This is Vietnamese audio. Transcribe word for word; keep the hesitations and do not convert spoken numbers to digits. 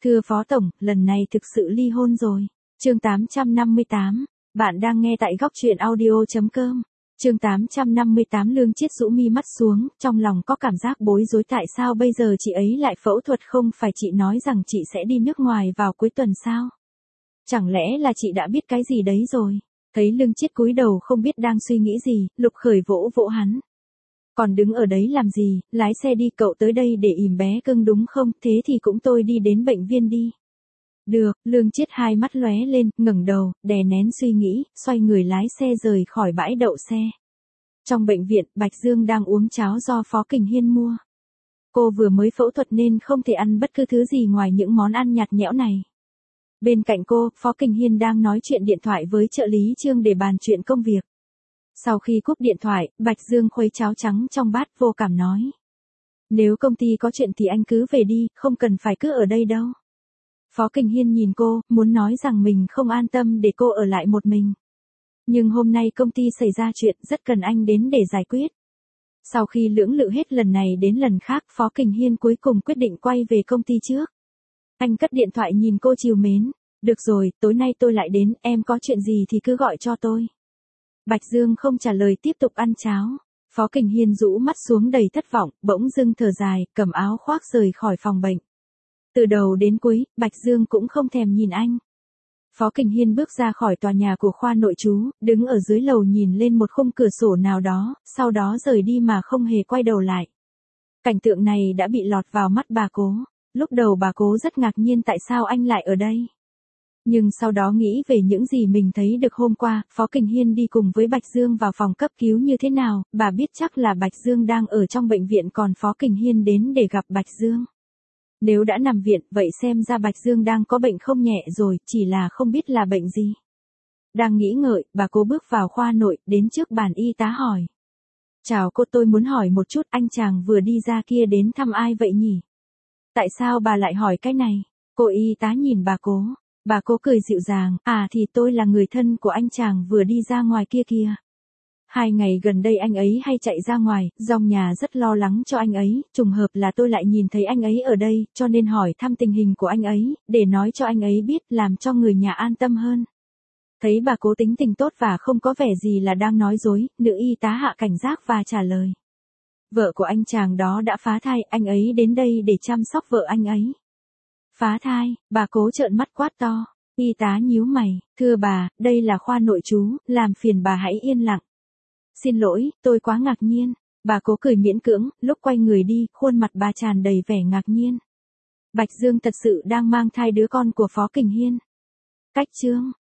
Thưa Phó Tổng, lần này thực sự ly hôn rồi. Chương tám trăm năm mươi tám. Bạn đang nghe tại góc truyện audio chấm com. Chương tám trăm năm mươi tám. Lương Chiết rũ mi mắt xuống, trong lòng có cảm giác bối rối, tại sao bây giờ chị ấy lại phẫu thuật, không phải chị nói rằng chị sẽ đi nước ngoài vào cuối tuần sao? Chẳng lẽ là chị đã biết cái gì đấy rồi? Thấy Lương Chiết cúi đầu không biết đang suy nghĩ gì, Lục Khởi vỗ vỗ hắn. Còn đứng ở đấy làm gì, lái xe đi, cậu tới đây để ỉm bé cưng đúng không, thế thì cũng tôi đi đến bệnh viện đi. Được, Lương Chiết hai mắt lóe lên, ngẩng đầu, đè nén suy nghĩ, xoay người lái xe rời khỏi bãi đậu xe. Trong bệnh viện, Bạch Dương đang uống cháo do Phó Kình Hiên mua. Cô vừa mới phẫu thuật nên không thể ăn bất cứ thứ gì ngoài những món ăn nhạt nhẽo này. Bên cạnh cô, Phó Kình Hiên đang nói chuyện điện thoại với trợ lý Trương để bàn chuyện công việc. Sau khi cúp điện thoại, Bạch Dương khuấy cháo trắng trong bát, vô cảm nói. Nếu công ty có chuyện thì anh cứ về đi, không cần phải cứ ở đây đâu. Phó Kình Hiên nhìn cô, muốn nói rằng mình không an tâm để cô ở lại một mình. Nhưng hôm nay công ty xảy ra chuyện, rất cần anh đến để giải quyết. Sau khi lưỡng lự hết lần này đến lần khác, Phó Kình Hiên cuối cùng quyết định quay về công ty trước. Anh cất điện thoại nhìn cô trìu mến. Được rồi, tối nay tôi lại đến, em có chuyện gì thì cứ gọi cho tôi. Bạch Dương không trả lời, tiếp tục ăn cháo. Phó Kình Hiên rũ mắt xuống đầy thất vọng, bỗng dưng thở dài, cầm áo khoác rời khỏi phòng bệnh. Từ đầu đến cuối, Bạch Dương cũng không thèm nhìn anh. Phó Kình Hiên bước ra khỏi tòa nhà của khoa nội trú, đứng ở dưới lầu nhìn lên một khung cửa sổ nào đó, sau đó rời đi mà không hề quay đầu lại. Cảnh tượng này đã bị lọt vào mắt bà Cố. Lúc đầu bà Cố rất ngạc nhiên tại sao anh lại ở đây. Nhưng sau đó nghĩ về những gì mình thấy được hôm qua, Phó Kình Hiên đi cùng với Bạch Dương vào phòng cấp cứu như thế nào, bà biết chắc là Bạch Dương đang ở trong bệnh viện, còn Phó Kình Hiên đến để gặp Bạch Dương. Nếu đã nằm viện, vậy xem ra Bạch Dương đang có bệnh không nhẹ rồi, chỉ là không biết là bệnh gì. Đang nghĩ ngợi, bà Cố bước vào khoa nội, đến trước bàn y tá hỏi. Chào cô, tôi muốn hỏi một chút, anh chàng vừa đi ra kia đến thăm ai vậy nhỉ? Tại sao bà lại hỏi cái này? Cô y tá nhìn bà Cố. Bà Cố cười dịu dàng, à thì tôi là người thân của anh chàng vừa đi ra ngoài kia kìa. Hai ngày gần đây anh ấy hay chạy ra ngoài, dòng nhà rất lo lắng cho anh ấy, trùng hợp là tôi lại nhìn thấy anh ấy ở đây, cho nên hỏi thăm tình hình của anh ấy, để nói cho anh ấy biết, làm cho người nhà an tâm hơn. Thấy bà Cố tính tình tốt và không có vẻ gì là đang nói dối, nữ y tá hạ cảnh giác và trả lời. Vợ của anh chàng đó đã phá thai, anh ấy đến đây để chăm sóc vợ anh ấy. Phá thai, bà Cố trợn mắt quát to. Y tá nhíu mày, thưa bà, đây là khoa nội trú, làm phiền bà hãy yên lặng. Xin lỗi, tôi quá ngạc nhiên. Bà Cố cười miễn cưỡng, lúc quay người đi, khuôn mặt bà tràn đầy vẻ ngạc nhiên. Bạch Dương thật sự đang mang thai đứa con của Phó Kình Hiên. Cách chương